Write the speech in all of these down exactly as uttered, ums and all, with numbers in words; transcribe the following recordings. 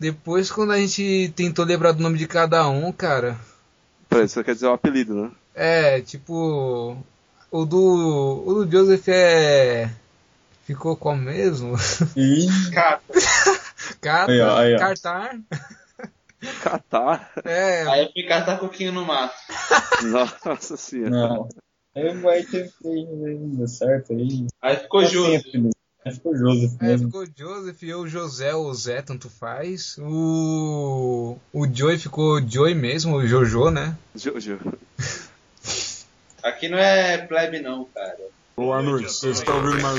Depois, quando a gente tentou lembrar do nome de cada um, cara... Peraí, isso quer dizer o apelido, né? É, tipo... O do... O do Joseph é... Ficou qual mesmo? Ih, Cata. Cata, Aí, ó, aí, ó. Cartar. Catar? É, Aí eu fui catar coquinho no mato. Nossa senhora. não. Aí vai ter ainda certo aí. Aí ficou justo. Aí ficou Joseph é, mesmo. ficou Joseph, eu José ou Zé, tanto faz. O... O Joey ficou Joey mesmo, o Jojo, né? Jojo. Aqui não é plebe não, cara. Boa noite, vocês estão ouvindo mais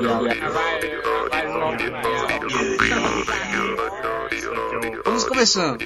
Vamos começando.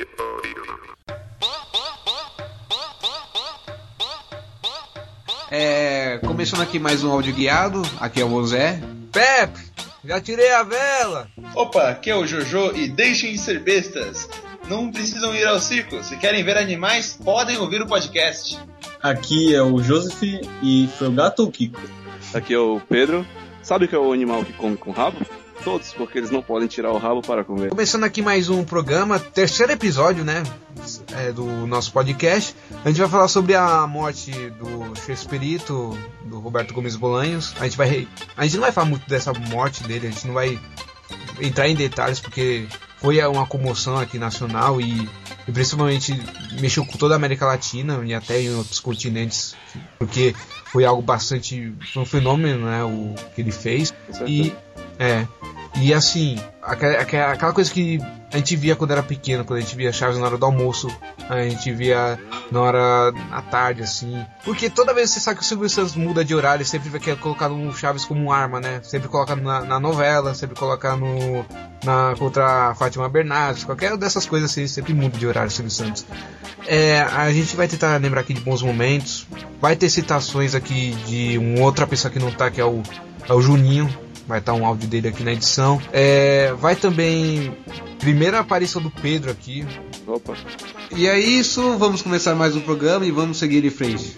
É, começando aqui mais um áudio guiado. Aqui é o Zé. Pepe, já tirei a vela. Opa, aqui é o Jojo e deixem de ser bestas. Não precisam ir ao circo. Se querem ver animais, podem ouvir o podcast. Aqui é o Joseph e foi o gato ou o Kiko? Aqui é o Pedro. Sabe que é o animal que come com rabo? Todos, porque eles não podem tirar o rabo para comer. Começando aqui mais um programa, terceiro episódio, né, é, do nosso podcast. A gente vai falar sobre a morte do Chespirito, do Roberto Gomes Bolanhos. A gente vai, a gente não vai falar muito dessa morte dele, a gente não vai entrar em detalhes porque foi uma comoção aqui nacional e, e principalmente mexeu com toda a América Latina e até em outros continentes, porque foi algo bastante, foi um fenômeno, né, o que ele fez. E é E assim, aquela, aquela coisa que a gente via quando era pequeno, quando a gente via Chaves na hora do almoço, a gente via na hora, à tarde, assim. Porque toda vez que você sabe que o Silvio Santos muda de horário, ele sempre vai querer colocar o Chaves como arma, né? Sempre coloca na, na novela, sempre coloca no, na, contra a Fátima Bernardes, qualquer dessas coisas assim, sempre muda de horário o Silvio Santos. É, a gente vai tentar lembrar aqui de bons momentos, vai ter citações aqui de uma outra pessoa que não tá, que é o, é o Juninho. Vai estar um áudio dele aqui na edição. É, vai também... Primeira aparição do Pedro aqui. Opa. E é isso. Vamos começar mais um programa e vamos seguir em frente.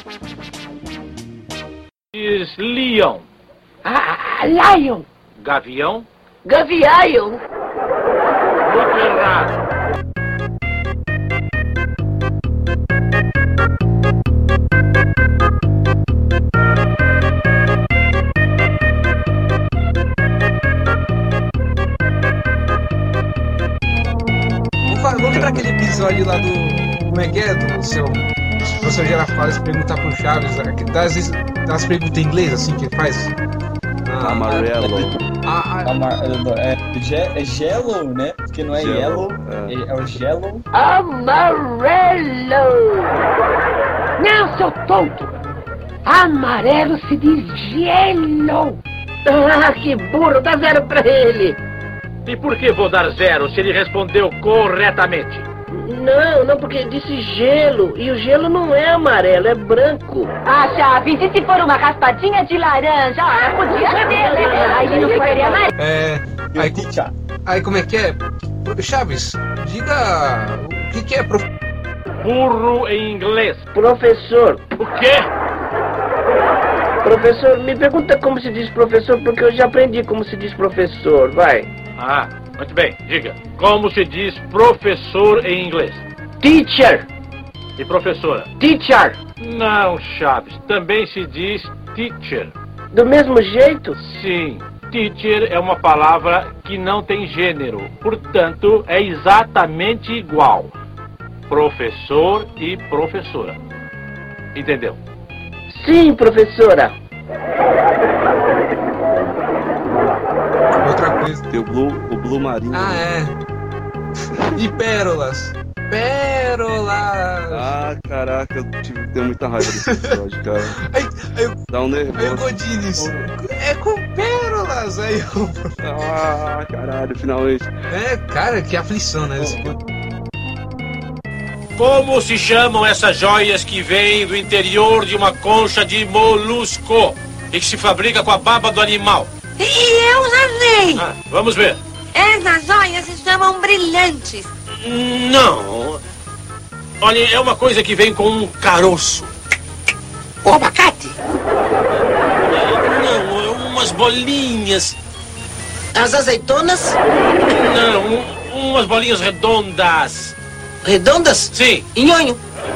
Diz Leon. Ah, Lion. Gavião. Gavião. Muito errado. Vamos lembrar aquele episódio lá do... Como é que é? Do seu... O professor Girafales perguntar pro Chaves, das, das perguntas em inglês, assim, que ele faz. Ah, Amarelo. Ah, ah, Amar... É, é, é Yellow, né? Porque não é Yellow, é. é, é o Yellow. Amarelo. Não, seu tonto. Amarelo se diz Yellow. Ah, que burro. Dá zero pra ele. E por que vou dar zero se ele respondeu corretamente? Não, não, porque disse gelo. E o gelo não é amarelo, é branco. Ah, Chaves, e se for uma raspadinha de laranja? Ah, podia ser dele. Aí não ficaria mais. é... Aí, aí como é que é? Chaves, diga... O que que é, prof... Burro em inglês. Professor. O quê? Professor, me pergunta como se diz professor, porque eu já aprendi como se diz professor. Vai. Ah, muito bem. Diga. Como se diz professor em inglês? Teacher. E professora? Teacher. Não, Chaves. Também se diz teacher. Do mesmo jeito? Sim. Teacher é uma palavra que não tem gênero. Portanto, é exatamente igual. Professor e professora. Entendeu? Sim, professora. Outra coisa. Tem o Blue, o Blue Marinho. Ah, é. E pérolas. Pérolas. Ah, caraca, eu tive, tenho muita raiva desse episódio, cara. Aí, aí, Dá um aí o nervoso. Godines. É com pérolas. Aí eu... Ah, caralho, finalmente. É, cara, que aflição, né? Esse... Como se chamam essas joias que vêm do interior de uma concha de molusco e que se fabrica com a baba do animal? E eu já sei. Ah, vamos ver. Essas joias se chamam brilhantes. Não. Olha, é uma coisa que vem com um caroço. O abacate. Não, umas bolinhas. As azeitonas? Não, umas bolinhas redondas. Redondas? Sim. Nhonho.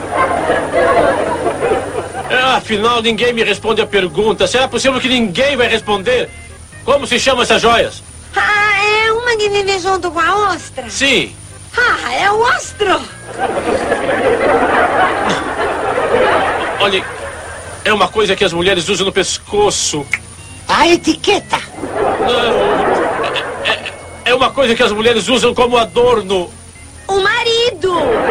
É, afinal, ninguém me responde a pergunta. Será possível que ninguém vai responder? Como se chamam essas joias? Ah, é uma que vive junto com a ostra? Sim. Ah, é o ostro. Olha, é uma coisa que as mulheres usam no pescoço. A etiqueta. Não, é, é uma coisa que as mulheres usam como adorno. O marido.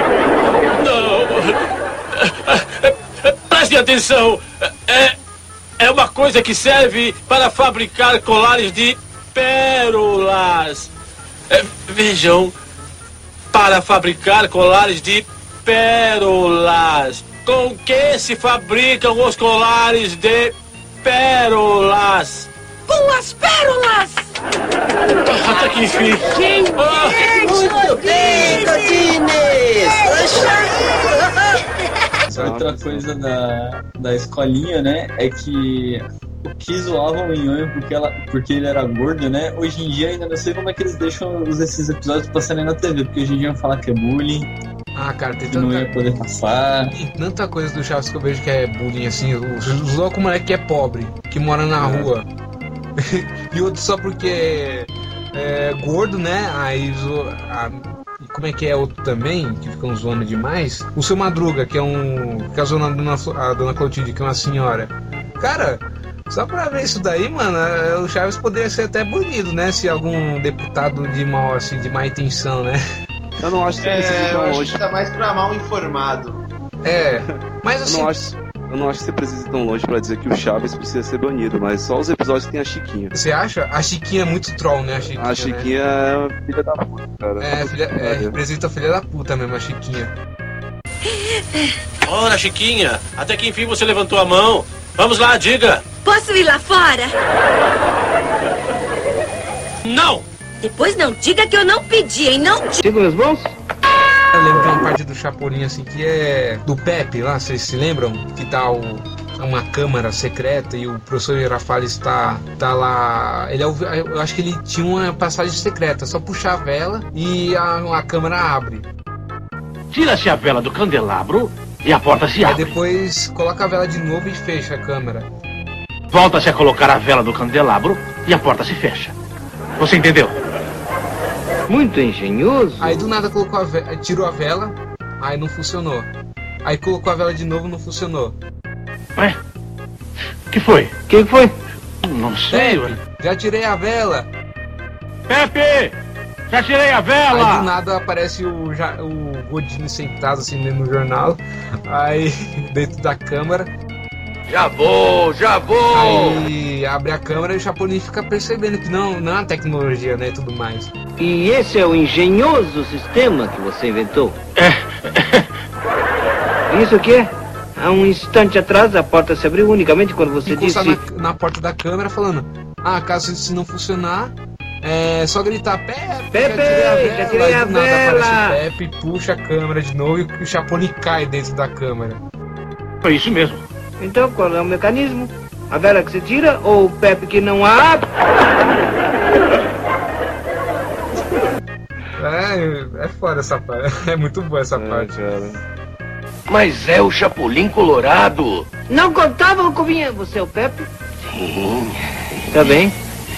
Não. Prestem atenção. É, é uma coisa que serve para fabricar colares de pérolas. É, vejam, para fabricar colares de pérolas. Com que se fabricam os colares de pérolas? Com as pérolas! Até que enfim. Ah. Muito bem, Outra coisa da, da escolinha, né, é que o que zoavam o Nhonho porque, ela, porque ele era gordo, né, hoje em dia ainda não sei como é que eles deixam esses episódios passarem na T V, porque hoje em dia iam falar que é bullying. Ah, cara, tem que tanta... não ia poder passar. Tem tanta coisa do Chaves que eu vejo que é bullying, assim. Os loucos moleque que é pobre, que mora na é. rua. E outro só porque é gordo, né? Aí zo... a... como é que é outro também, que ficam zoando demais? O Seu Madruga, que é um... que casou na dona, a dona Clotilde, que é uma senhora. Cara, só pra ver isso daí, mano, o Chaves poderia ser até banido, né? Se algum deputado de mal, assim, de má intenção, né? Eu não acho que você precisa ir tão eu acho longe. que tá mais pra mal informado. É, mas assim... Eu não acho, eu não acho que você precisa ir tão longe pra dizer que o Chaves precisa ser banido, mas só os episódios que tem a Chiquinha. Você acha? A Chiquinha é muito troll, né? A Chiquinha, a Chiquinha né? é filha da puta, cara. É, filha, é, representa a filha da puta mesmo, a Chiquinha. Ora, Chiquinha, até que enfim você levantou a mão. Vamos lá, diga. Posso ir lá fora? Não! Depois não diga que eu não pedi, hein? Não diga. Siga meus bons? Eu lembro de uma parte do Chapolin, assim, que é do Pepe lá, vocês se lembram? Que tá o, uma câmara secreta e o professor Girafales tá, tá lá... Ele é o, eu acho que ele tinha uma passagem secreta, só puxar a vela e a, a câmera abre. Tira-se a vela do candelabro e a porta se abre. Aí depois coloca a vela de novo e fecha a câmera. Volta-se a colocar a vela do candelabro e a porta se fecha. Você entendeu? Muito engenhoso. Aí do nada colocou a vela, tirou a vela, aí não funcionou. Aí colocou a vela de novo, não funcionou. Ué? O que foi? O que foi? Não sei, Pepe, já tirei a vela. Pepe! Já tirei a vela! Aí do nada aparece o, o Godinho sentado assim no jornal. Aí dentro da câmera. Já vou, já vou! Aí abre a câmera e o Chapolin fica percebendo que não, não é a tecnologia, né, e tudo mais. E esse é o engenhoso sistema que você inventou? É. Isso o quê? Há um instante atrás a porta se abriu unicamente quando você Ficou disse... na, na porta da câmera falando, ah, caso isso não funcionar, é só gritar, Pepe, Pepe, já tirei a vela. já tirei a Aí do nada vela. aparece o Pepe, puxa a câmera de novo e o Chapolin cai dentro da câmera. Foi isso mesmo. Então qual é o mecanismo? A vela que você tira ou o Pepe que não abre? É, é foda essa parte, é muito boa essa É, parte. cara. Mas é o Chapolin Colorado. Não contava com vinha. Você é o Pepe? Sim. Tá bem.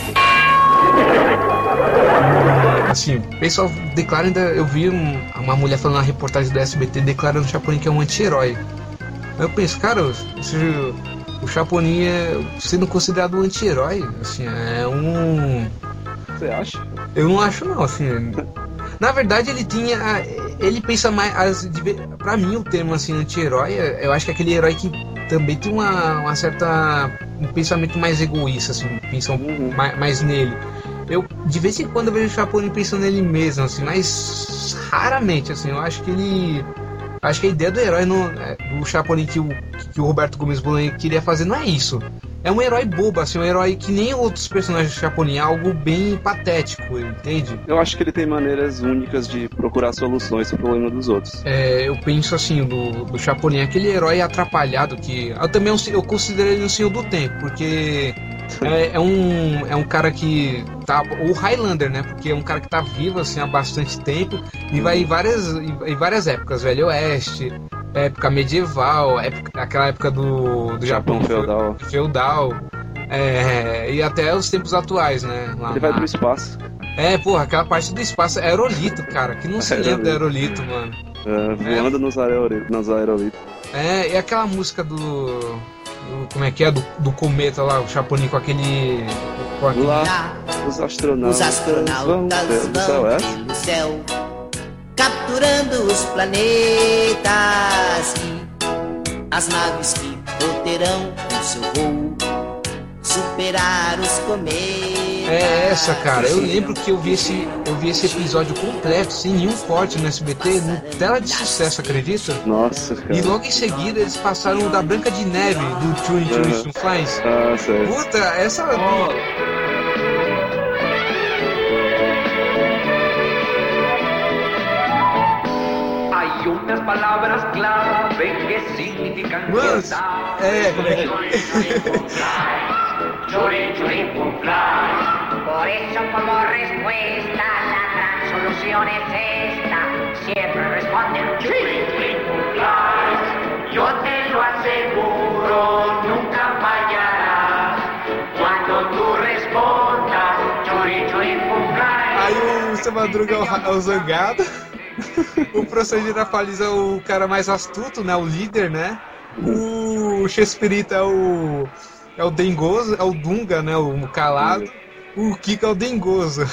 Assim, o pessoal declara ainda. Eu vi um, uma mulher falando na reportagem do S B T declarando o Chapolin que é um anti-herói. Aí eu penso, cara, o, o Chapolin é sendo considerado um anti-herói. Assim, é um. Você acha? Eu não acho não, assim. Na verdade ele tinha. Ele pensa mais. As, pra mim o termo assim, anti-herói, eu acho que é aquele herói que também tem uma, uma certa. Um pensamento mais egoísta, assim, pensa um, mais, mais nele. Eu de vez em quando eu vejo o Chapolin pensando nele mesmo, assim, mas raramente, assim, eu acho que ele. Acho que a ideia do herói no, do Chapolin que o, que o Roberto Gomes Bolanho queria fazer não é isso. É um herói bobo, assim, um herói que nem outros personagens do Chapolin, é algo bem patético, entende? Eu acho que ele tem maneiras únicas de procurar soluções pro problema dos outros. É, eu penso assim, do, do Chapolin, aquele herói atrapalhado que... Eu também eu considero ele um senhor do tempo, porque É, é, um, é um cara que tá... O Highlander, né? Porque é um cara que tá vivo, assim, há bastante tempo e vai em várias, em várias épocas. Velho Oeste, época medieval, época, aquela época do, do Japão, Japão feudal. feudal é, e até os tempos atuais, né? Lá Ele na... vai pro espaço. É, porra, aquela parte do espaço. Aerolito, cara. Que não se lembra do Aerolito, mano. É, voando é. nos aerolitos. Nos aerolitos. É, e aquela música do... do como é que é? Do, do cometa lá, o Chapolin com aquele... Com aquele... Lá, os astronautas, os astronautas vão, vão do céu, é? pelo céu, capturando os planetas e as naves que poderão com seu voo superar os cometas. É essa, cara. Eu lembro que eu vi esse, eu vi esse episódio completo, sem nenhum corte no S B T, no Tela de Sucesso, acredita? Nossa, cara. E logo em seguida eles passaram o da Branca de Neve, do Tune Tune uhum. Flies. Ah, sei. Puta, essa... Oh. Hay unas palabras clave que significan Mas, é, como é que... Churi, churi, pum, fly. Por eso como respuesta la gran solución es esta. Siempre responden churi, churi, pum, fly. Yo te lo aseguro, nunca fallarás. Cuando tú respondas, churi, churi, pum, fly. Aí o Seu Madruga é o, é o zangado. O professor Girafales é o cara mais astuto, né? O líder, né? O Chespirito é o... É o Dengoso, é o Dunga, né? O calado. O Kiko é o Dengoso.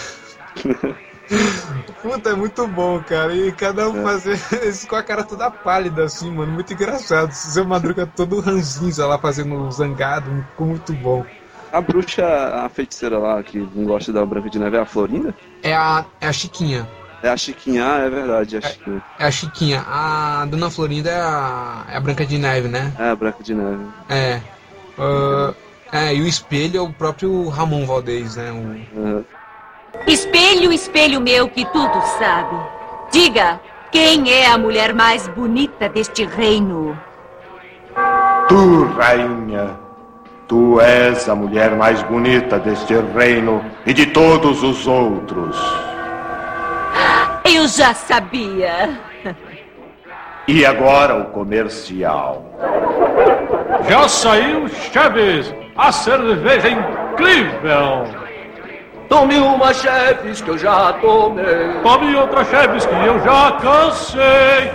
Puta, é muito bom, cara. E cada um fazer isso com a cara toda pálida, assim, mano. Muito engraçado. Seu Madruga todo ranzinza lá, fazendo zangado. Ficou muito bom. A bruxa, a feiticeira lá, que não gosta da Branca de Neve, é a Florinda? É a, é a Chiquinha. É a Chiquinha, ah, é verdade, é a Chiquinha. É, é a Chiquinha. A Dona Florinda é a, é a Branca de Neve, né? É a Branca de Neve. É. Uh, é, e o espelho é o próprio Ramon Valdez, né? O... Uhum. Espelho, espelho meu que tudo sabe. Diga, quem é a mulher mais bonita deste reino? Tu, rainha. Tu és a mulher mais bonita deste reino e de todos os outros. Eu já sabia. E agora o comercial. Já saiu Chaves, a cerveja incrível. Tome uma Chaves que eu já tomei. Tome outra Chaves que eu já cansei.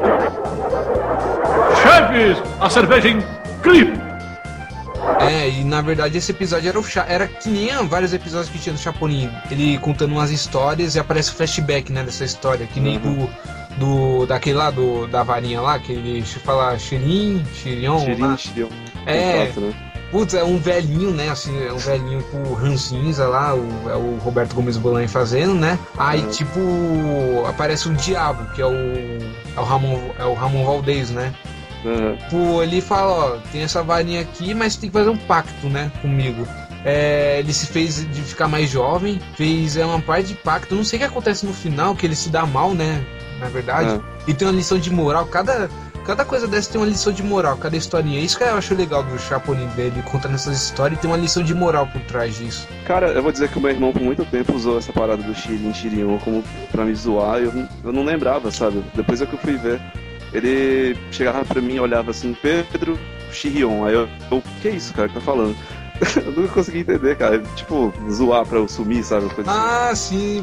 Chaves, a cerveja incrível. É, e na verdade esse episódio era, o Cha- era que nem vários episódios que tinha do Chapolin. Ele contando umas histórias e aparece o flashback, né, dessa história. Que nem uhum. do, do... daquele lá, do, da varinha lá, que ele fala Xirin, Xirion. Xirin, Xirion. É, Exato, né? Putz, é um velhinho, né, assim, é um velhinho com o rancinza lá, o, é o Roberto Gomes Bolanho fazendo, né? Aí, uhum. tipo, aparece o Diabo, que é o, é o, Ramon, é o Ramon Valdez, né? Uhum. Pô, ele fala, ó, tem essa varinha aqui, mas tem que fazer um pacto, né, comigo. É, ele se fez de ficar mais jovem, fez é, uma parte de pacto, não sei o que acontece no final, que ele se dá mal, né, na verdade. Uhum. E tem uma lição de moral, cada, cada coisa dessa tem uma lição de moral, cada historinha. Isso que eu acho legal do Chapolin dele, contando essas histórias, e tem uma lição de moral por trás disso. Cara, eu vou dizer que o meu irmão por muito tempo usou essa parada do Xirin, Xirion como pra me zoar, eu, eu não lembrava, sabe, depois é que eu fui ver. Ele chegava pra mim e olhava assim, Pedro Chirion. Aí eu, o que é isso, cara, que tá falando? Eu nunca consegui entender, cara. Tipo, zoar pra eu sumir, sabe? Coisa ah, assim. sim.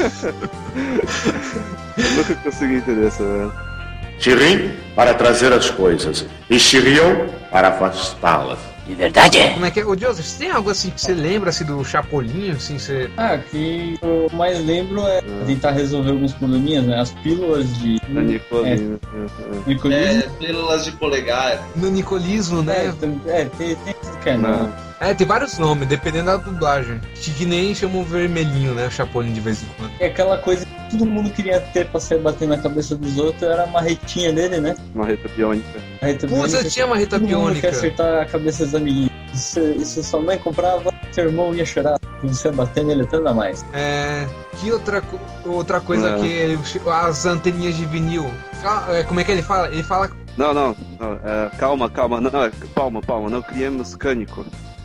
Eu nunca consegui entender essa. Xirin para trazer as coisas e Xirion para afastá-las. De verdade? Como é que é? Ô, Joseph, você tem algo assim que você lembra assim, do Chapolin? Assim, você... Ah, que eu mais lembro é tentar resolver alguns probleminhas, né? As pílulas de... Da Nicolino. É, Nicolismo. É, pílulas de polegar. No Nicolismo, né? É, é tem, tem tudo que é, não. É, tem vários nomes, dependendo da dublagem. Que nem chamam vermelhinho, né? O Chapolin de vez em quando. É aquela coisa que todo mundo queria ter pra sair batendo na cabeça dos outros, era a marretinha dele, né? Marreta biônica. Marreta Pô, você tinha marreta todo biônica. Mundo quer acertar a cabeça dos amiguinhos. Isso, isso sua mãe comprava, seu irmão ia chorar. Você bater nele tanto a mais. É. Que outra, outra coisa não. que. As anteninhas de vinil. Como é que ele fala? Ele fala. Não, não. não é, calma, calma. Não, é, palma, palma. Não criemos cânico.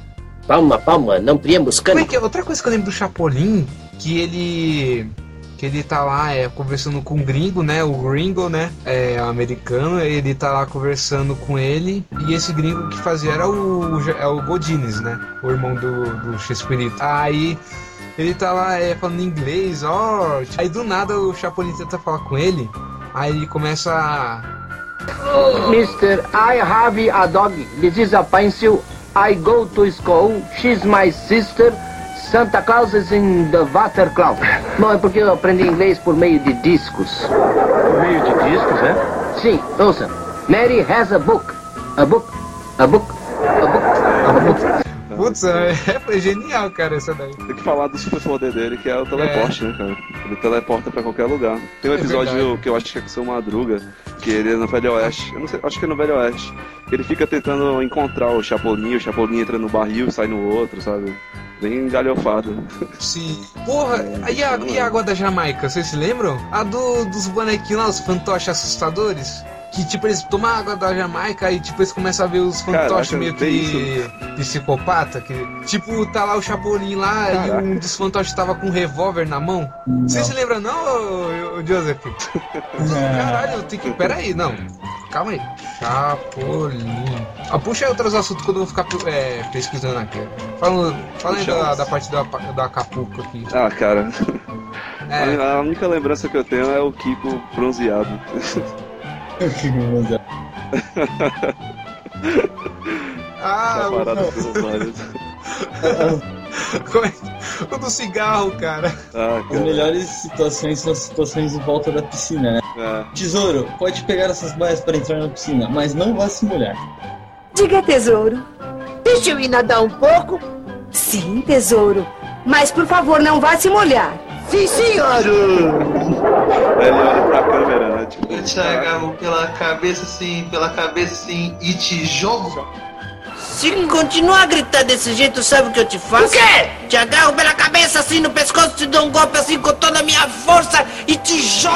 Palma, palma, não priemos cano. Como é que é? Outra coisa que eu lembro do Chapolin, que ele... que ele tá lá é, conversando com um gringo, né? O gringo, né? É americano, ele tá lá conversando com ele. E esse gringo que fazia era o, é o Godines, né? O irmão do, do Chespirito. Aí ele tá lá é, falando inglês, ó. Oh. Aí do nada o Chapolin tenta falar com ele. Aí ele começa a... Mister, I have a dog. This is a pencil. I go to school. She's my sister. Santa Claus is in the water cloud. Não, é porque eu aprendi inglês por meio de discos. Por meio de discos, é? Sim, ouça. Mary has a book. A book. A book. A book. A book. Putz, é, foi genial, cara, essa daí. Tem que falar do superpoder dele, que é o teleporte, é. né, cara? Ele teleporta pra qualquer lugar. Tem um episódio é que eu acho que é com o Seu Madruga, que ele é no Velho Oeste. Eu não sei, acho que é no Velho Oeste. Ele fica tentando encontrar o Chapolin, o Chapolin entra no barril, sai no outro, sabe? Bem galhofado. Sim. Porra, e a, e a água da Jamaica, vocês se lembram? A do, dos bonequinhos lá, os fantoches assustadores? Que tipo, eles tomam a água da Jamaica e tipo, eles começam a ver os fantoches Caraca, meio que psicopata. Que, tipo, tá lá o Chapolin lá Caraca. E um dos fantoches tava com um revólver na mão. Vocês se lembram não, ô, ô, Joseph? Caralho, eu tenho que... Pera aí, não. Calma aí. Chapolin. Ah, puxa aí outros assuntos quando eu vou ficar é, pesquisando aqui. Fala, fala aí da, da parte da, da Acapulco aqui. Ah, cara. É. A, a única lembrança que eu tenho é o Kiko bronzeado. O Kiko bronzeado. Ah, o do cigarro, cara. Ah, cara. As melhores situações são as situações em volta da piscina, né? É. Tesouro, pode pegar essas baias para entrar na piscina, mas não vá se molhar. Diga, tesouro. Deixa eu ir nadar um pouco? Sim, tesouro. Mas, por favor, não vá se molhar. Sim, senhor! Ele olha pra câmera, né? Tipo, eu te agarro pela cabeça assim, pela cabeça assim e te jogo. Se continuar a gritar desse jeito, sabe o que eu te faço? O quê? Te agarro pela cabeça assim no pescoço, te dou um golpe assim com toda a minha força e te jogo!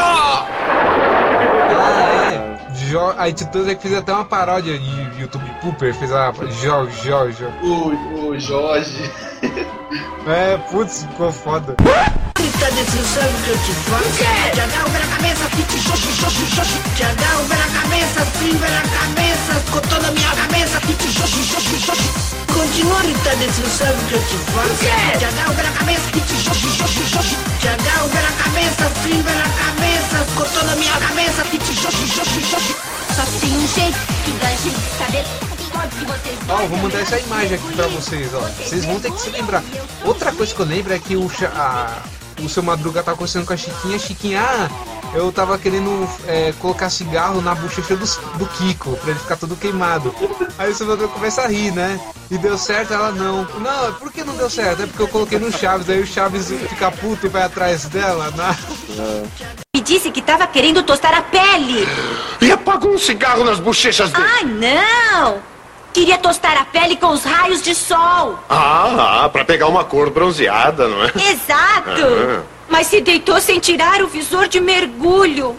Ah, é. Jo... Aí Titãs é que fez até uma paródia de YouTube Pooper, fez a Jorge, Jorge. O, o Jorge. É, putz, ficou foda. Grita desse, sabe o que eu te faço? Te agarro pela cabeça e te jogo, jogo, jogo. Te agarro pela cabeça, assim, pela cabeça, com toda a minha cabeça e te jogo, jogo, jogo. Continua a gritar desse, sabe o que eu te faço? Te agarro pela cabeça e te jogo, jogo, jogo. Te agarro pela cabeça, assim, pela cabeça, com toda a minha cabeça e te jogo, jogo, jogo. Só tem um jeito que dá jeito de saber que vocês... Ó, oh, vou mandar essa imagem aqui pra vocês, ó. Vocês vão ter que se lembrar. Outra coisa que eu lembro é que o, a, o Seu Madruga tava conversando com a Chiquinha. Chiquinha, ah, eu tava querendo é, colocar cigarro na bochecha do, do Kiko, pra ele ficar todo queimado. Aí o Seu Madruga começa a rir, né? E deu certo, ela não. Não, por que não deu certo? É porque eu coloquei no Chaves, aí o Chaves fica puto e vai atrás dela, né? Me disse que tava querendo tostar a pele. E apagou um cigarro nas bochechas dele. Ai, não! Queria tostar a pele com os raios de sol. Ah, ah, pra pegar uma cor bronzeada, não é? Exato! Ah. Mas se deitou sem tirar o visor de mergulho.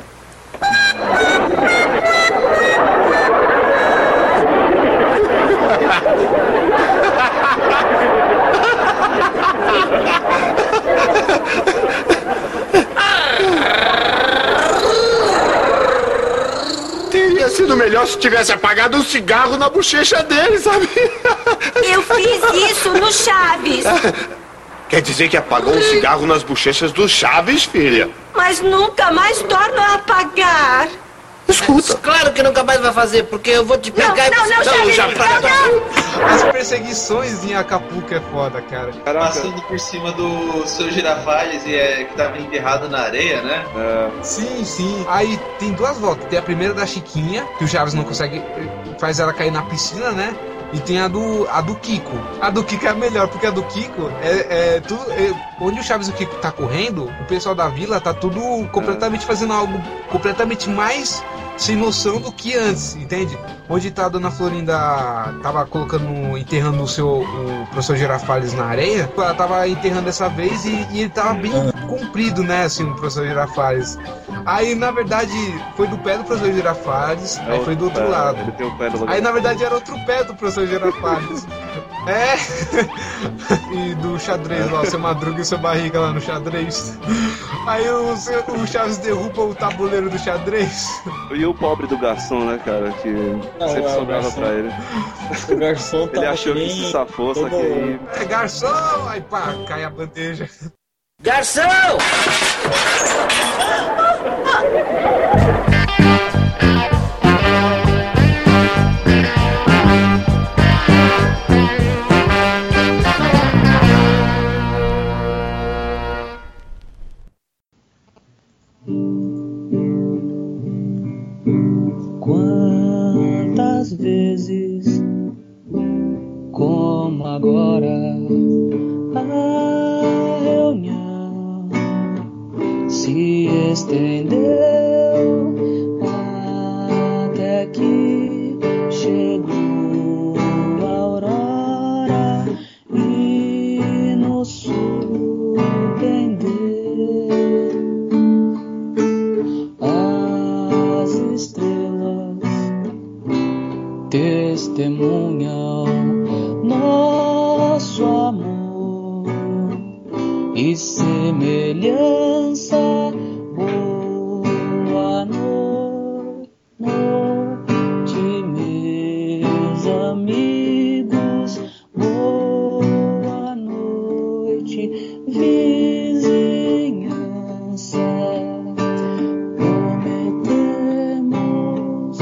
Teria sido melhor se tivesse apagado um cigarro na bochecha dele, sabe? Eu fiz isso no Chaves. Quer dizer que apagou um cigarro nas bochechas do Chaves, filha? Mas nunca mais torno a apagar. Escuta. Claro que nunca mais vai fazer, porque eu vou te pegar não, e... Não, não, Chaves, já não, não. As perseguições em Acapulco é foda, cara. Passando por cima do seu Girafales e é, que tava enterrado na areia, né? É. Sim, sim. Aí tem duas voltas. Tem a primeira da Chiquinha, que o Chaves não consegue... Faz ela cair na piscina, né? E tem a do, a do Kiko. A do Kiko é a melhor, porque a do Kiko é, é tudo. É, onde o Chaves e o Kiko tá correndo, o pessoal da vila tá tudo completamente fazendo algo completamente mais sem noção do que antes, entende? Onde tá a dona Florinda tava colocando, enterrando o seu o professor Girafales na areia, ela tava enterrando dessa vez e, e ele tava bem comprido, né, assim, o professor Girafales. Aí, na verdade, foi do pé do professor Girafales, é aí foi do outro pé, lado. Ele tem o pé do aí, na verdade, era outro pé do professor Girafales. É! E do xadrez lá, o seu Madruga e o seu Barriga lá no xadrez. Aí o, o Chaves derruba o tabuleiro do xadrez. E o pobre do garçom, né, cara? Que Não, sempre é, sobrava pra ele. O garçom tá Ele achou que se safou, só que aí... É garçom! Aí pá, cai a bandeja. Garçom! Quantas vezes, como agora, a reunião se estendeu até que chegou a aurora e nos surpreendeu. As estrelas testemunham nosso amor e semelhança. Boa noite, meus amigos. Boa noite, vizinhança. Prometemos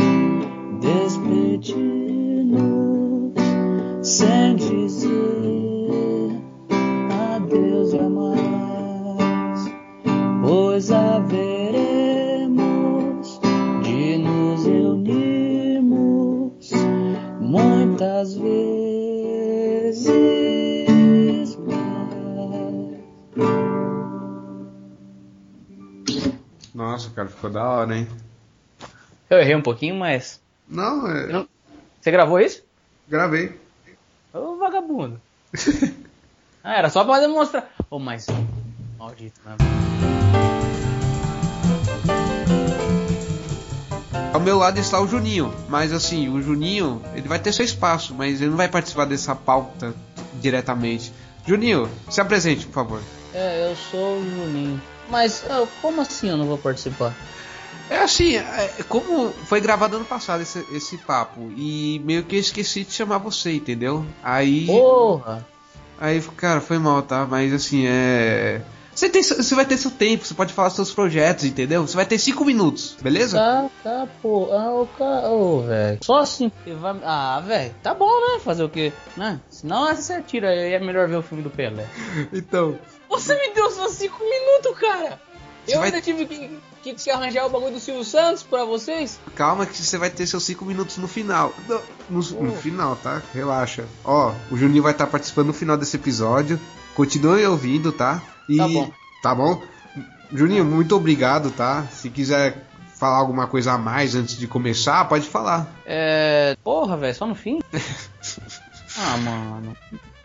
despedir-nos sem dizer adeus jamais, pois haveremos de nos reunirmos muitas vezes mais. Nossa, cara, ficou da hora, hein? Eu errei um pouquinho, mas... Não, é... Não... Você gravou isso? Gravei. Ô, vagabundo. Ah, era só pra demonstrar. Ô, oh, mas... Maldito, né? Ao meu lado está o Juninho, mas assim, o Juninho, ele vai ter seu espaço, mas ele não vai participar dessa pauta diretamente. Juninho, se apresente, por favor. É, eu sou o Juninho. Mas, como assim eu não vou participar? É assim, é, como foi gravado ano passado esse, esse papo, e meio que eu esqueci de chamar você, entendeu? Aí... Porra! Aí, cara, foi mal, tá? Mas assim, é... Você, tem, você vai ter seu tempo, você pode falar seus projetos, entendeu? Você vai ter cinco minutos, beleza? Tá, tá, pô. Ah, ô, cara, ô, velho. Só assim. Vai... Ah, velho, tá bom, né? Fazer o quê? Né? Senão você tira aí, é melhor ver o filme do Pelé. Então... Você me deu só cinco minutos, cara! Você eu vai... ainda tive que, que, que arranjar o bagulho do Silvio Santos pra vocês? Calma que você vai ter seus cinco minutos no final. No, no, no final, tá? Relaxa. Ó, o Juninho vai estar participando no final desse episódio. Continue ouvindo, tá? E... Tá bom. Tá bom? Juninho, muito obrigado, tá? Se quiser falar alguma coisa a mais antes de começar, pode falar. É... Porra, velho, só no fim? Ah, mano.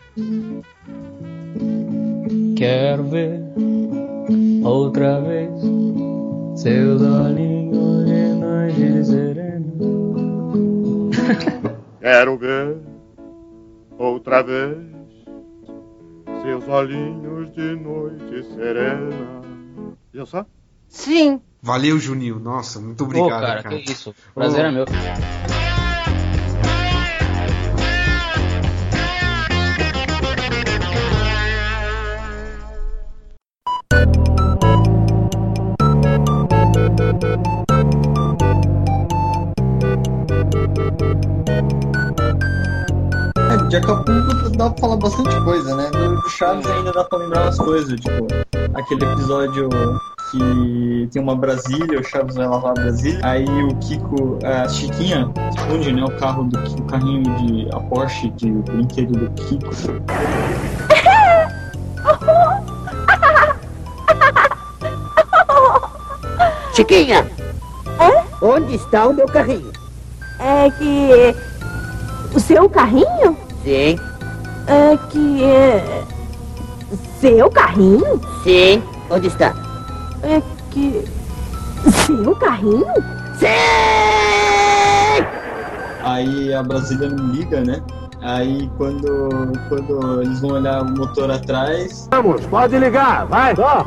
Quero ver outra vez seus olhinhos de noite serena. Quero ver outra vez seus olhinhos de noite serena. Viu só? Sim. Valeu, Juninho. Nossa, muito obrigado, Ô, cara, cara. Que isso. Prazer oh. é meu. De Acapulco dá pra falar bastante coisa, né? Do Chaves ainda dá pra lembrar umas coisas, tipo, aquele episódio que tem uma Brasília, o Chaves vai lavar a Brasília, aí o Kiko, a Chiquinha, esconde, né, o carro do Kiko, o carrinho de a Porsche de brinquedo do Kiko. Chiquinha! É? Onde está o meu carrinho? É que... O seu carrinho? Sim. É que... É... Seu carrinho? Sim. Onde está? É que... Seu carrinho? Sim! Aí a Brasília não liga, né? Aí quando, quando eles vão olhar o motor atrás... Vamos, pode ligar, vai! Ó.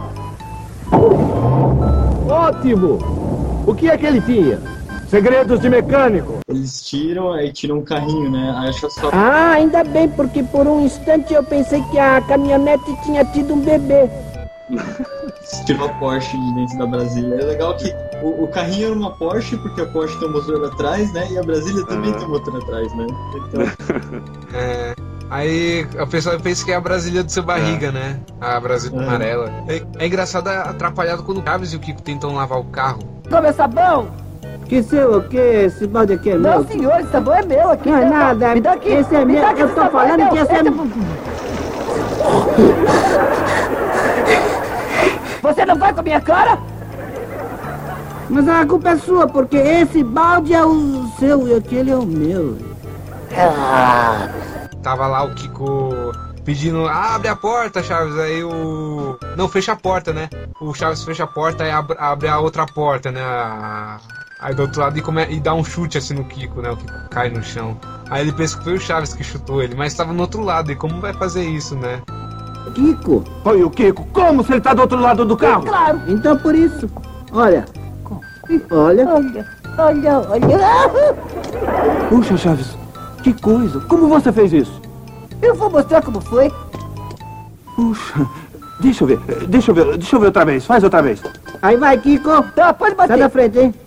Ótimo! O que é que ele tinha? Segredos de mecânico. Eles tiram, aí tiram um carrinho, né? Aí acho só... Ah, ainda bem, porque por um instante eu pensei que a caminhonete tinha tido um bebê. Tirou a Porsche de dentro da Brasília. É legal que o, o carrinho era uma Porsche, porque a Porsche tem um motor atrás, né? E a Brasília também uhum. tem um motor atrás, né? Então... É... Aí a pessoa pensa que é a Brasília do seu barriga, é. né? A Brasília é. amarela. É, é engraçado, atrapalhado quando o Chaves e o Kiko tentam lavar o carro. Toma sabão! Que seu, o que? Esse balde aqui é meu? Não, senhor, esse sabão é meu aqui. Não é nada, me dá aqui. Esse é meu, eu tô falando é que esse é meu. Você não vai com a minha cara? Mas a culpa é sua, porque esse balde é o seu e aquele é o meu. Ah. Tava lá o Kiko pedindo, ah, abre a porta, Chaves, aí o... Não, fecha a porta, né? O Chaves fecha a porta e abre, abre a outra porta, né? A... Aí do outro lado e, come... e dá um chute assim no Kiko, né? O Kiko cai no chão. Aí ele pensa que foi o Chaves que chutou ele, mas estava no outro lado, e como vai fazer isso, né? Kiko? Foi o Kiko? Como se ele tá do outro lado do carro? Claro, então por isso. Olha. Olha. Olha, olha, olha. Puxa, Chaves. Que coisa! Como você fez isso? Eu vou mostrar como foi. Puxa, deixa eu ver, deixa eu ver, deixa eu ver outra vez, faz outra vez. Aí vai, Kiko. Tá, pode bater. Sai da frente, hein?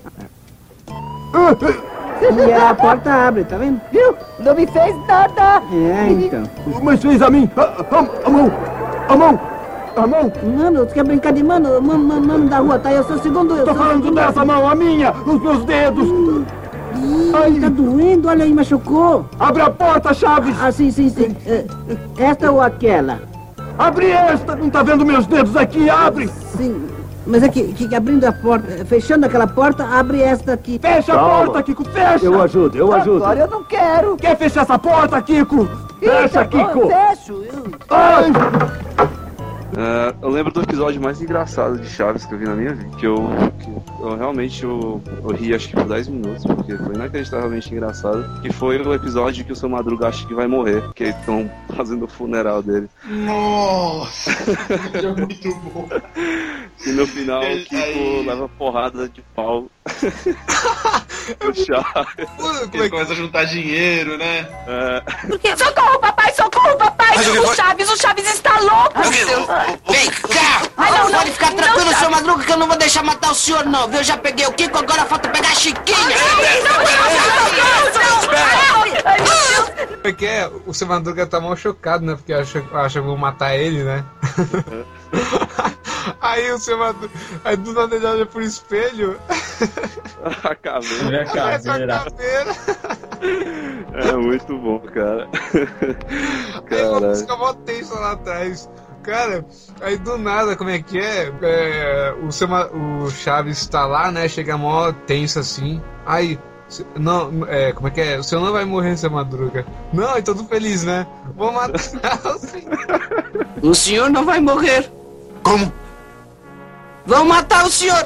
E a porta abre, tá vendo? Viu? Não me fez nada. É, então. Mas fez a mim. A, a, a mão, a mão, a mão. Mano, tu quer brincar de mano? Mano, mano, mano da rua, tá? Eu sou o segundo. Eu Tô sou falando segundo dessa mão, a minha, os meus dedos. Hum. Ai, tá doendo, olha aí, machucou. Abre a porta, Chaves. Ah, sim, sim, sim. Esta ou aquela? Abre esta, não tá vendo meus dedos aqui, abre. Sim, mas é que, que abrindo a porta, fechando aquela porta, abre esta aqui. Fecha Calma. a porta, Kiko, fecha. Eu ajudo, eu ajudo. Agora eu não quero. Quer fechar essa porta, Kiko? Fecha, Eita, Kiko. Eu fecho. Eu... Ai. Uh, eu lembro do episódio mais engraçado de Chaves que eu vi na minha vida, que eu, que eu realmente eu, eu ri acho que por dez minutos, porque foi inacreditavelmente engraçado, que foi o episódio que o seu Madruga acha que vai morrer, que estão fazendo o funeral dele. Nossa, é muito bom. E no final o Kiko leva porrada de pau do Chaves. Ele começa a juntar dinheiro, né? É. Porque... Socorro, papai, socorro, papai! O Chaves, o Chaves está louco! Vem cá! Ai, não, não, pode ficar tranquilo, não, seu Madruga, que eu não vou deixar matar o senhor, não, viu? Eu já peguei o Kiko, agora falta pegar a Chiquinha! Porque é, o seu Madruga tá mal chocado, né? Porque acha, acha que vão matar ele, né? Aí o seu Madruga... Aí do nada ele olha pro espelho... A caveira. A caveira. É muito bom, cara. Aí uma música mó tensa lá atrás. Cara, aí do nada, como é que é? é o, seu, o Chaves tá lá, né? Chega mó tenso assim. Aí, não, é, como é que é? O senhor não vai morrer, seu Madruga. Não, é todo feliz, né? Vou matar o senhor. O senhor não vai morrer. Como? Vão matar o senhor.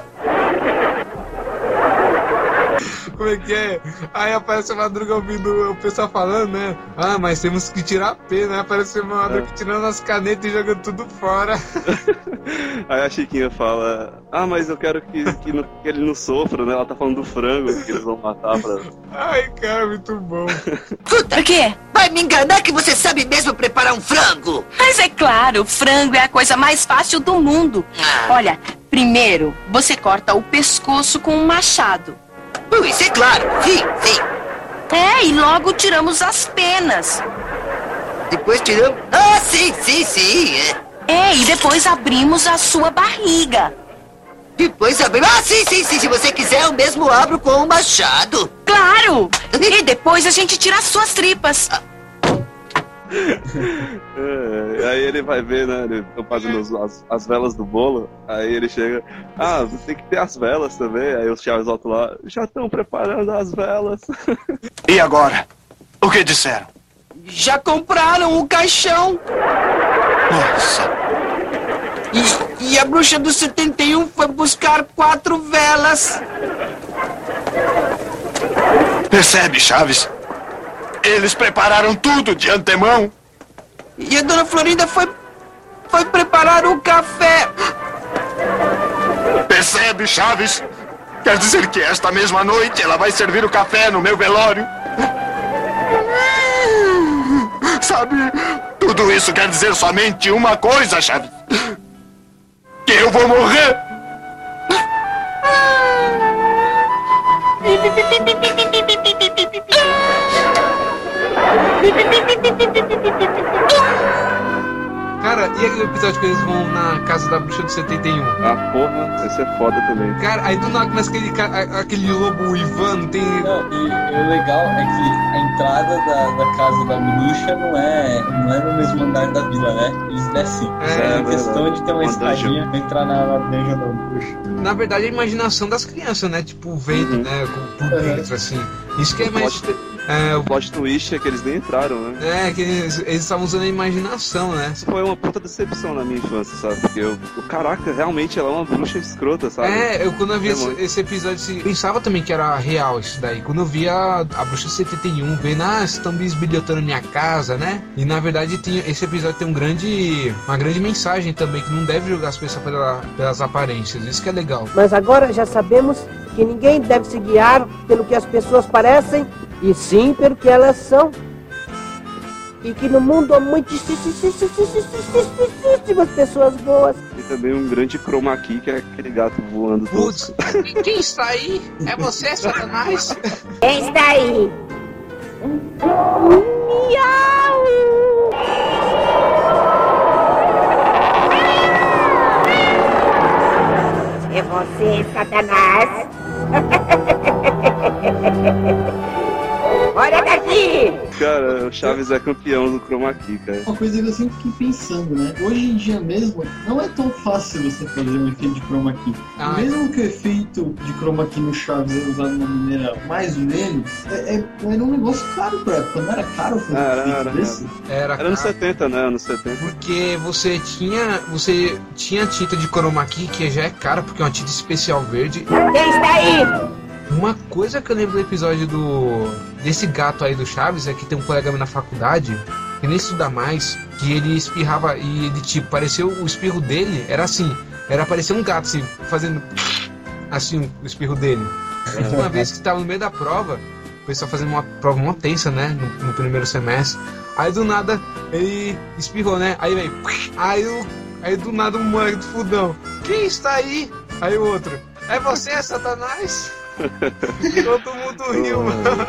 Como é que é? Aí aparece o Madruga ouvindo o pessoal falando, né? Ah, mas temos que tirar a P, né? Aparece o Madruga é. tirando as canetas e jogando tudo fora. Aí a Chiquinha fala, ah, mas eu quero que, que, não, que ele não sofra, né? Ela tá falando do frango que eles vão matar pra... Ai, cara, muito bom. Por quê? Vai me enganar que você sabe mesmo preparar um frango? Mas é claro, frango é a coisa mais fácil do mundo. Ah. Olha, primeiro, você corta o pescoço com um machado. Isso é claro, sim, sim. É, e logo tiramos as penas. Depois tiramos... Ah, sim, sim, sim. É, é e depois abrimos a sua barriga. Depois abrimos... Ah, sim, sim, sim. Se você quiser, eu mesmo abro com um machado. Claro! E depois a gente tira as suas tripas. É, aí ele vai ver, né? Ele tá fazendo as, as velas do bolo. Aí ele chega, ah, você tem que ter as velas também. Aí os Chaves voltam lá, já estão preparando as velas. E agora? O que disseram? Já compraram o caixão. Nossa. E, e a bruxa do setenta e um foi buscar quatro velas. Percebe, Chaves? Eles prepararam tudo de antemão. E a dona Florinda foi... foi preparar o café. Percebe, Chaves? Quer dizer que esta mesma noite ela vai servir o café no meu velório? Sabe, tudo isso quer dizer somente uma coisa, Chaves. Que eu vou morrer. Cara, e aquele episódio que eles vão na casa da bruxa do setenta e um? Ah, porra, esse é foda também. Cara, aí do nada começa aquele, ca- aquele lobo Ivan, tem... Não, e, e o legal é que a entrada da, da casa da bruxa não é, não é no mesmo andar da vila, né? Eles descem. É, é questão de ter uma escadinha pra entrar na dungeon da bruxa. Na verdade, é a imaginação das crianças, né? Tipo, vendo, uhum. né? Por dentro, assim. Isso que é mais... É, o plot twist é que eles nem entraram, né? É, que eles estavam usando a imaginação, né? Isso foi uma puta decepção na minha infância, sabe? Porque eu, o caraca, realmente ela é uma bruxa escrota, sabe? É, eu quando eu vi esse, esse episódio, assim, pensava também que era real isso daí. Quando eu vi a, a bruxa setenta e um, vendo, ah, estão bisbilhotando minha casa, né? E na verdade tinha, esse episódio tem um grande, uma grande mensagem também, que não deve julgar as pessoas pela, pelas aparências. Isso que é legal. Mas agora já sabemos que ninguém deve se guiar pelo que as pessoas parecem, e sim pelo que elas são. E que no mundo há muitíssimas pessoas boas. E também um grande chroma key, que é aquele gato voando. Putz, quem está aí? É você, Satanás? Quem está aí? Miau! É você, Satanás? Olha daqui! Cara, o Chaves é campeão do chroma key, cara. Uma coisa que eu sempre fiquei pensando, né? Hoje em dia mesmo, não é tão fácil você fazer um efeito de chroma key. Ah, mesmo que o efeito de chroma key no Chaves é usado na mineira mais ou menos, é, é, era um negócio caro pra época. Não era caro fazer um efeito era, desse? Era, era anos setenta, né? Anos setenta. Porque você tinha, você tinha tinta de chroma key, que já é cara, porque é uma tinta especial verde. Quem está aí? Uma coisa que eu lembro do episódio do desse gato aí do Chaves é que tem um colega meu na faculdade que nem estuda mais, que ele espirrava e ele tipo, pareceu o espirro dele, era assim, era parecer um gato assim, fazendo assim o espirro dele. É. Uma vez que estava no meio da prova, o pessoal fazendo uma prova muito tensa, né, no, no primeiro semestre, aí do nada ele espirrou, né, aí veio, aí, o, aí do nada um moleque do fudão, quem está aí? Aí o outro, é você, Satanás? Todo mundo riu, mano.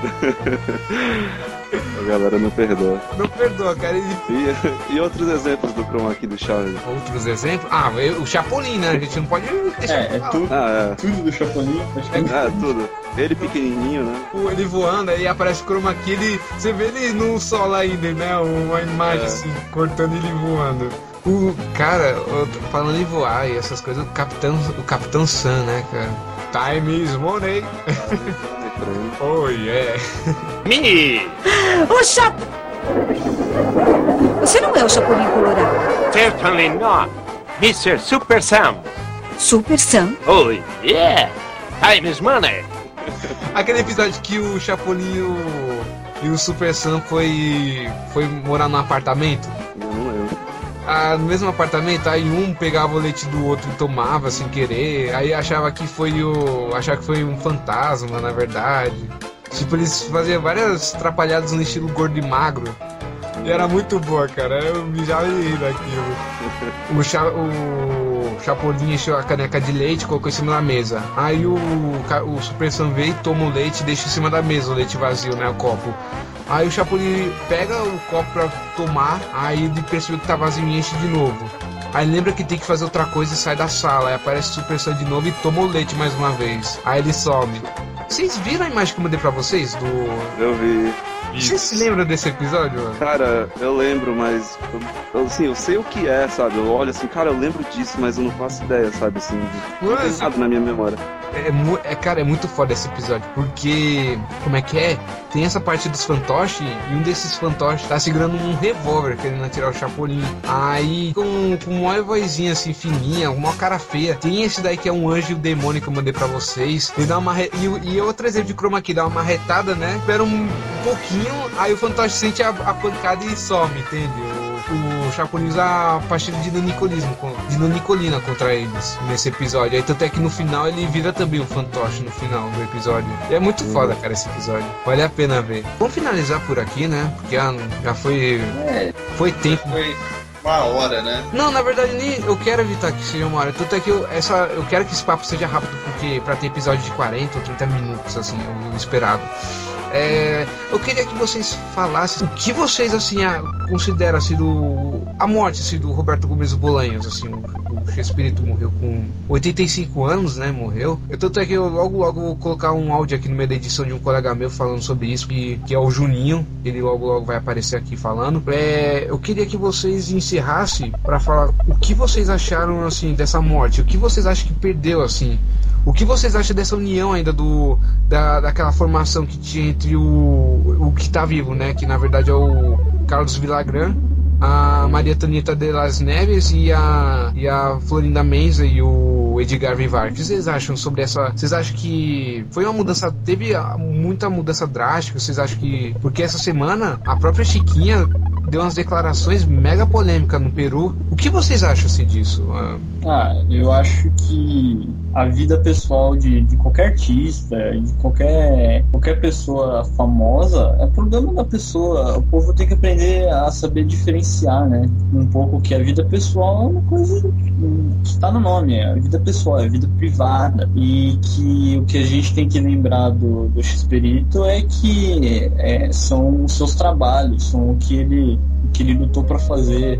A galera não perdoa. Não perdoa, cara. E, e outros exemplos do chroma key do Chaves? Outros exemplos? Ah, o Chapolin, né? A gente não pode deixar. É, é tudo, ah, é. tudo do Chapolin. É, é tudo. Ele pequenininho, né? Ele voando, aí aparece o chroma key, ele, você vê ele no sol ainda, né? Uma imagem é. assim, cortando ele voando. O cara, falando em voar e essas coisas, o Capitão, o Capitão Sam, né, cara? Time is money. Oh, yeah. Me! O Chap... Você não é o Chapolin Colorado? Certainly not. mister Super Sam. Super Sam? Oh, yeah. Time is money. Aquele episódio que o Chapolin e o, e o Super Sam foi, foi morar num apartamento. Não lembro. Ah, no mesmo apartamento, aí um pegava o leite do outro e tomava sem querer, aí achava que foi o. achava que foi um fantasma, na verdade. Tipo, eles faziam várias atrapalhadas no estilo gordo e magro. E era muito boa, cara. Eu me já ri daquilo. O, cha, o Chapolin encheu a caneca de leite e colocou em cima da mesa. Aí o, o Super Sam veio, toma o leite e deixa em cima da mesa o leite vazio, né? O copo. Aí o Chapolin pega o copo pra tomar, aí ele percebe que tá vazio e enche de novo. Aí lembra que tem que fazer outra coisa e sai da sala. Aí aparece o Super Sam de novo e toma o leite mais uma vez. Aí ele some. Vocês viram a imagem que eu mandei pra vocês? Do... Eu vi. Vocês se lembram desse episódio? Mano? Cara, eu lembro, mas eu, assim, eu sei o que é, sabe? Eu olho assim, cara, eu lembro disso, mas eu não faço ideia, sabe? Assim, não tem nada na minha memória. é, mu- é, cara, é muito foda esse episódio, porque, como é que é? Tem essa parte dos fantoches, e um desses fantoches tá segurando um revólver, querendo atirar o Chapolin. Aí, com, com uma vozinha assim, fininha, uma cara feia, tem esse daí que é um anjo e o demônio que eu mandei pra vocês. Ele dá uma re... e, e outro exemplo de chroma key, dá uma marretada, né? Espera um, um pouquinho, aí o fantoche sente a, a pancada e some, entendeu? O Chapolin usa a pastilha de nanicolismo, de nanicolina contra eles nesse episódio. Aí tanto é que no final ele vira também um fantoche no final do episódio. E é muito uhum. foda, cara, esse episódio. Vale a pena ver. Vamos finalizar por aqui, né? Porque já, já foi. É, foi tempo. Foi uma hora, né? Não, na verdade nem eu quero evitar que seja uma hora. Tanto é que eu, essa, eu quero que esse papo seja rápido, porque pra ter episódio de quarenta ou trinta minutos, assim, o esperado. É, eu queria que vocês falassem o que vocês assim a, consideram assim, do, a morte assim, do Roberto Gomes Bolanhos. Assim, o, o Chespirito morreu com oitenta e cinco anos, né? Morreu. Eu tanto é que eu logo logo vou colocar um áudio aqui no meio da edição de um colega meu falando sobre isso, que, que é o Juninho. Ele logo logo vai aparecer aqui falando. É, eu queria que vocês encerrassem para falar o que vocês acharam assim dessa morte, o que vocês acham que perdeu assim. O que vocês acham dessa união ainda do da, daquela formação que tinha entre o, o que tá vivo, né? Que na verdade é o Carlos Villagrán, a Maria Antonieta de las Neves e a, e a Florinda Menza e o Edgar Vivar. O que vocês acham sobre essa... Vocês acham que foi uma mudança... Teve muita mudança drástica? Vocês acham que... Porque essa semana a própria Chiquinha deu umas declarações mega polêmicas no Peru. O que vocês acham assim disso? Ah, eu acho que a vida pessoal de, de qualquer artista, de qualquer, qualquer pessoa famosa, é problema da pessoa. O povo tem que aprender a saber diferenciar, né? Um pouco que a vida pessoal é uma coisa que está no nome, é a vida pessoal, é a vida privada. E que o que a gente tem que lembrar do, do Chespirito é que é, são os seus trabalhos, são o que ele, o que ele lutou para fazer.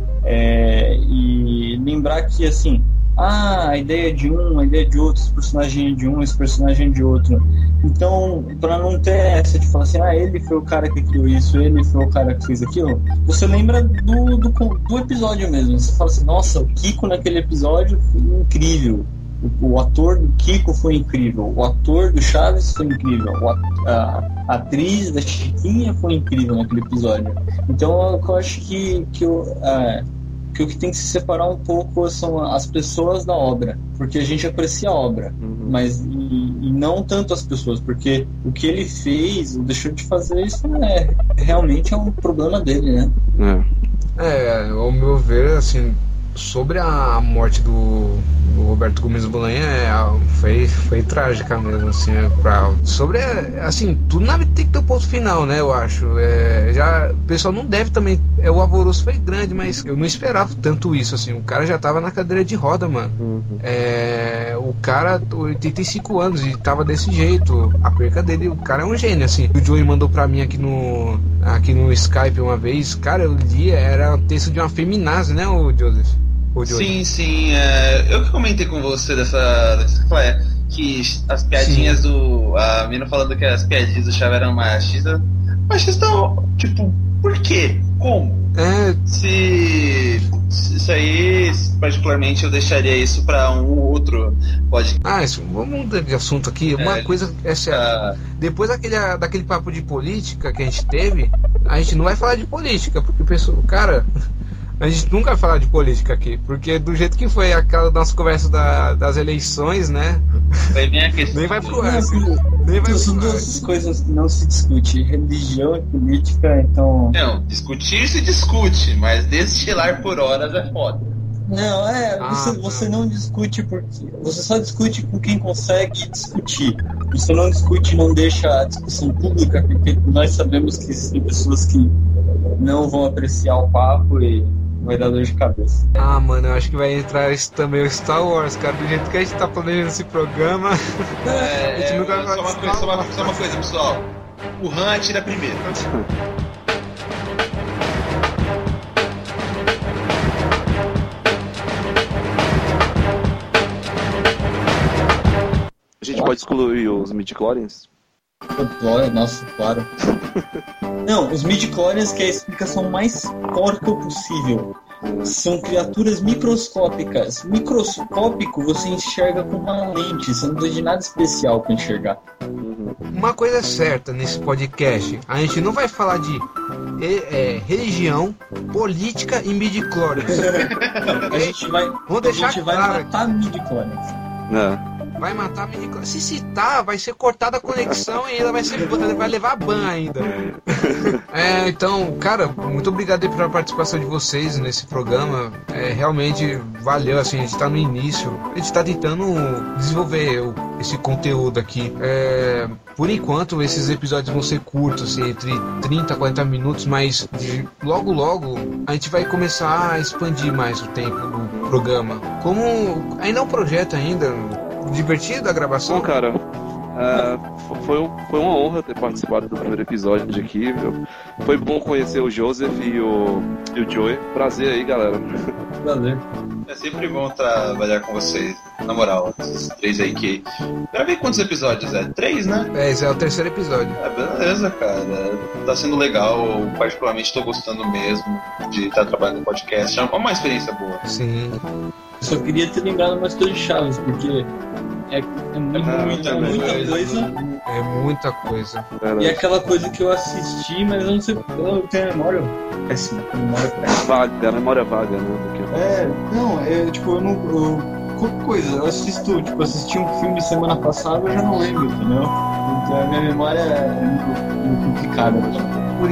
É, e lembrar que assim, ah, a ideia de um, a ideia de outro, esse personagem de um, esse personagem de outro. Então, para não ter essa de falar assim, ah, ele foi o cara que criou isso, ele foi o cara que fez aquilo, você lembra do, do, do episódio mesmo. Você fala assim, nossa, o Kiko naquele episódio foi incrível. O, o ator do Kiko foi incrível. O ator do Chaves foi incrível. O, a, a atriz da Chiquinha foi incrível naquele episódio. Então, eu, eu acho que, que eu... Uh, que o que tem que se separar um pouco são as pessoas da obra, porque a gente aprecia a obra, uhum. mas e, e não tanto as pessoas, porque o que ele fez ou deixou de fazer, isso é realmente é um problema dele, né? É, é ao meu ver, assim, sobre a morte do, do Roberto Gomes Bolanha, é, foi, foi trágica mesmo, assim, é, pra, sobre, assim, tudo na vida tem que ter um ponto final, né, eu acho, é, já, o pessoal não deve também, é, o alvoroço foi grande, mas eu não esperava tanto isso, assim, o cara já tava na cadeira de roda, mano, uhum. é, o cara, oitenta e cinco anos, e tava desse jeito, a perca dele, o cara é um gênio, assim, o Joey mandou pra mim aqui no, aqui no Skype uma vez, cara, eu li, era um texto de uma feminazi, né, o Joseph? Sim, sim. É, eu que comentei com você dessa. dessa é, que as piadinhas sim. do. A mina falando que as piadinhas do Chave eram machistas. Machista, tipo, por quê? Como? É. Se. se isso aí, particularmente, eu deixaria isso pra um outro podcast. Ah, isso, vamos mudar de assunto aqui. Uma é, coisa é séria. Uh... Depois daquele, daquele papo de política que a gente teve, a gente não vai falar de política, porque o pessoal. Cara. A gente nunca vai falar de política aqui, porque do jeito que foi aquela nossa conversa da, das eleições, né? Vai vir a questão. Nem vai pro ar. Nem vai São duas coisas que não se discute, religião e política, então. Não, discutir se discute, mas destilar por horas é foda. Não, é, ah, você, você não discute porque. Você só discute com quem consegue discutir. Você não discute e não deixa a discussão pública, porque nós sabemos que existem pessoas que não vão apreciar o papo e vai dar dor de cabeça. Ah, mano, eu acho que vai entrar isso também o Star Wars, cara. Do jeito que a gente tá planejando esse programa. É, a gente nunca vai só, uma coisa, só, uma, só uma coisa, pessoal. O Han atira primeiro. A gente pode excluir os midi-chlorians? Nossa, claro. Não, os midi-chlorians que é a explicação mais porca possível. São criaturas microscópicas. Microscópico você enxerga com uma lente, você não precisa de nada especial para enxergar. Uma coisa é certa nesse podcast, a gente não vai falar de é, religião, política e midi-chlorians. A gente vai, Vamos deixar a gente vai claro matar midi-chlorians. É. Vai matar midi-chlorians. Se citar, vai ser cortada a conexão e ainda vai, ser, vai levar ban ainda. É, então, cara, muito obrigado aí pela participação de vocês nesse programa. É, realmente valeu, assim, a gente tá no início. A gente tá tentando desenvolver o, esse conteúdo aqui. É, por enquanto, esses episódios vão ser curtos, assim, entre trinta a quarenta minutos, mas de, logo, logo a gente vai começar a expandir mais o tempo do programa. Como ainda é um projeto ainda, divertido a gravação? Bom, cara, é, foi, foi uma honra ter participado do primeiro episódio aqui, viu? Foi bom conhecer o Joseph e o, e o Joey. Prazer aí, galera. Prazer. É sempre bom trabalhar com vocês, na moral, esses três aí que... Gravei quantos episódios? É três, né? É, esse é o terceiro episódio. É, beleza, cara. Tá sendo legal, eu particularmente tô gostando mesmo de estar trabalhando no podcast. É uma experiência boa. Sim. Só queria ter lembrado mais coisa de Chaves, porque é, é muita, Ah, muita, muita muita coisa. coisa. É muita coisa. E aquela coisa que eu assisti, mas eu não sei, eu tenho memória péssima, memória péssima. Vaga, memória vaga, né? Porque... É, não, é tipo, eu não. Eu, qualquer coisa, eu assisto, tipo, assisti um filme semana passada, eu já não lembro, entendeu? Então a minha memória é muito, muito complicada.